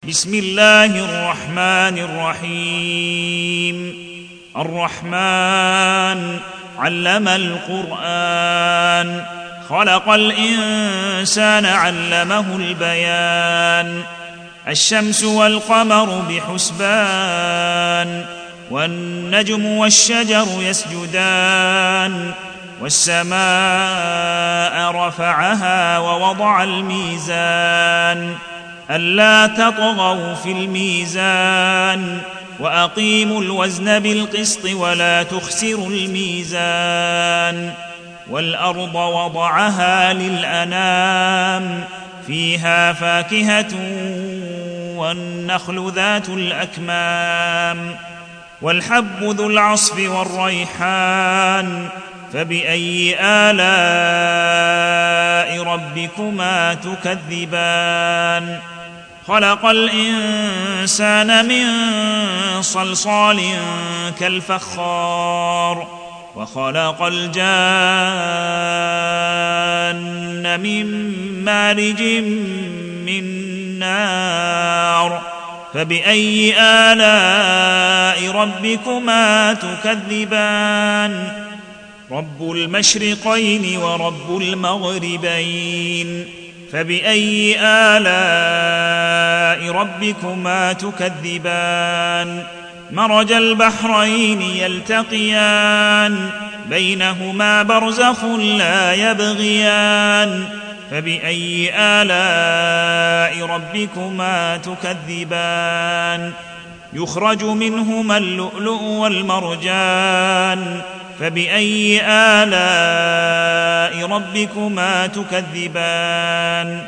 بسم الله الرحمن الرحيم. الرحمن علم القرآن، خلق الإنسان علمه البيان. الشمس والقمر بحسبان، والنجم والشجر يسجدان. والسماء رفعها ووضع الميزان، ألا تطغوا في الميزان، وأقيموا الوزن بالقسط ولا تخسروا الميزان. والأرض وضعها للأنام، فيها فاكهة والنخل ذات الأكمام. والحب ذو العصف والريحان، فبأي آلاء ربكما تكذبان. خلق الإنسان من صلصال كالفخار، وخلق الجان من مارج من نار. فبأي آلاء ربكما تكذبان. رب المشرقين ورب المغربين، فبأي آلاء ربكما تكذبان. مرج البحرين يلتقيان، بينهما برزخ لا يبغيان. فبأي آلاء ربكما تكذبان. يخرج منهما اللؤلؤ والمرجان، فبأي آلاء ربكما تكذبان.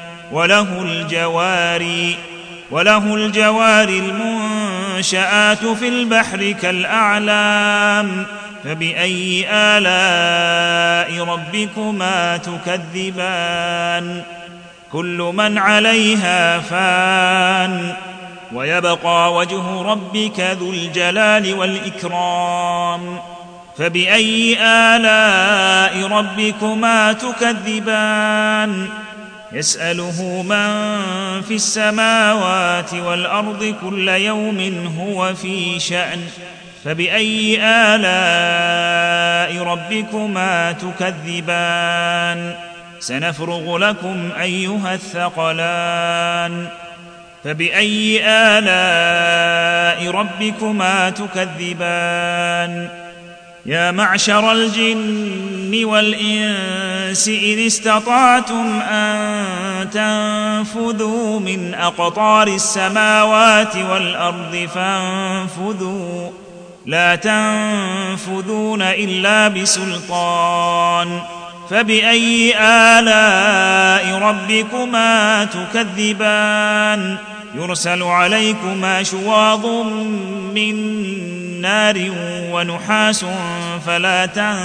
وله الجوار المنشآت في البحر كالأعلام. فبأي آلاء ربكما تكذبان. كل من عليها فان، ويبقى وجه ربك ذو الجلال والإكرام. فبأي آلاء ربكما تكذبان. يسأله من في السماوات والأرض كل يوم هو في شأن. فبأي آلاء ربكما تكذبان. سنفرغ لكم أيها الثقلان. فبأي آلاء ربكما تكذبان. يا معشر الجن والإنس إن استطعتم أن تنفذوا من أقطار السماوات والأرض فانفذوا، لا تنفذون إلا بسلطان. فبأي آلاء ربكما تكذبان. يرسل عليكما شواظ من نار ونحاس فلا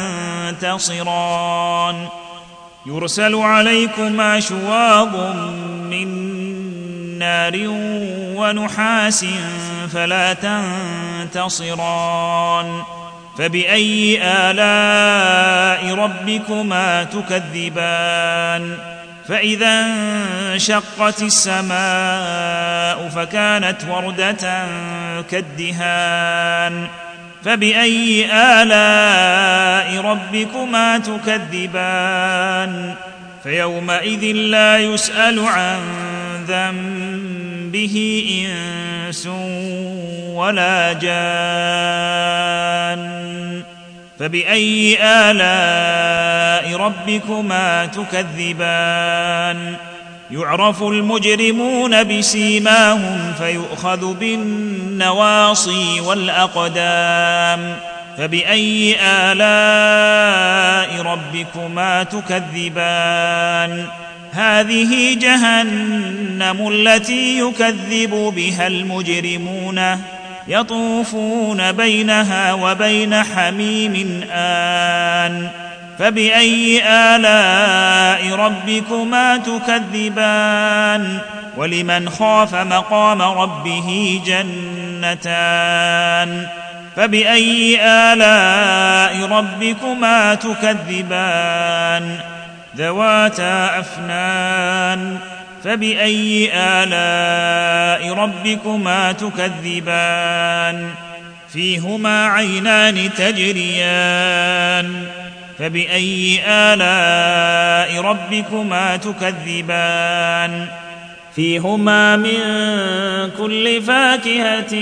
تنتصران. يرسل عليكما شواظ من نار ونحاس فلا تنتصران. فبأي آلاء ربكما تكذبان. فإذا انشقت السماء فكانت وردة كالدهان. فبأي آلاء ربكما تكذبان. فيومئذ لا يسأل عن ذنبه إنس ولا جان. فبأي آلاء ربكما تكذبان. يعرف المجرمون بسيماهم فيؤخذ بالنواصي والأقدام. فبأي آلاء ربكما تكذبان. هذه جهنم التي يكذب بها المجرمون، يطوفون بينها وبين حميم آن. فبأي آلاء ربكما تكذبان. ولمن خاف مقام ربه جنتان. فبأي آلاء ربكما تكذبان. ذواتا أفنان، فبأي آلاء ربكما تكذبان فيهما عينان تجريان فبأي آلاء ربكما تكذبان فيهما من كل فاكهة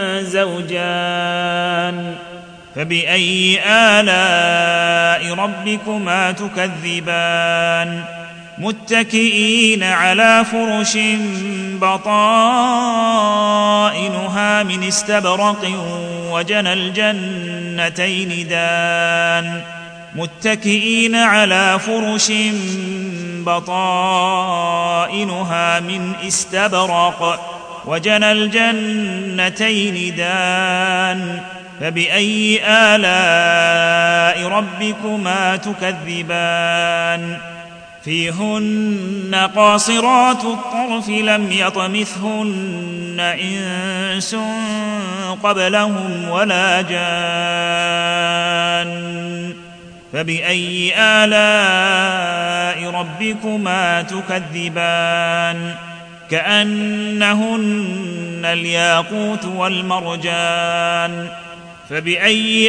زوجان فبأي آلاء ربكما تكذبان متكئين على فرش بطائنها من استبرق وجنى الجنتين دان متكئين على فرش بطائنها من استبرق وجنى الجنتين دان فبأي آلاء ربكما تكذبان فيهن قاصرات الطرف لم يطمثهن إنس قبلهم ولا جان فبأي آلاء ربكما تكذبان كأنهن الياقوت والمرجان فبأي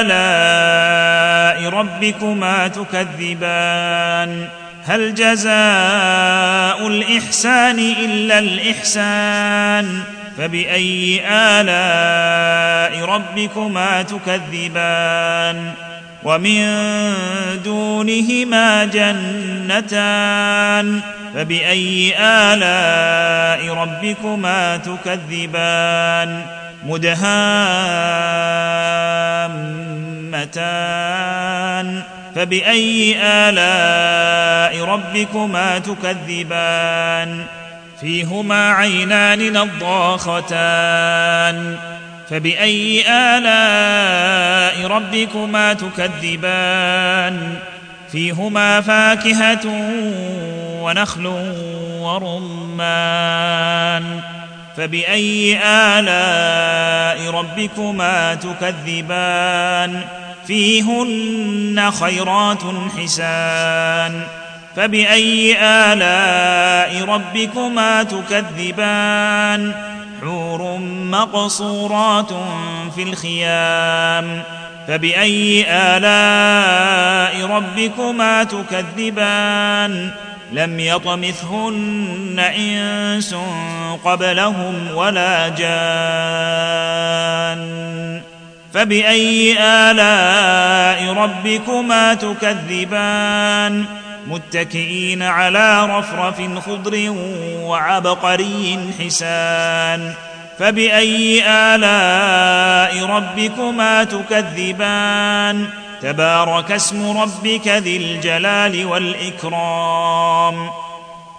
آلاء ربكما تكذبان هل جزاء الإحسان إلا الإحسان فبأي آلاء ربكما تكذبان ومن دونهما جنتان فبأي آلاء ربكما تكذبان مدهامتان فبأي آلاء ربكما تكذبان فيهما عينان نضاختان فبأي آلاء ربكما تكذبان فيهما فاكهة ونخل ورمان فبأي آلاء ربكما تكذبان فيهن خيرات حسان فبأي آلاء ربكما تكذبان حور مقصورات في الخيام فبأي آلاء ربكما تكذبان لم يطمثهن إنس قبلهم ولا جان فبأي آلاء ربكما تكذبان متكئين على رفرف خضر وعبقري حسان فبأي آلاء ربكما تكذبان تبارك اسم ربك ذي الجلال والإكرام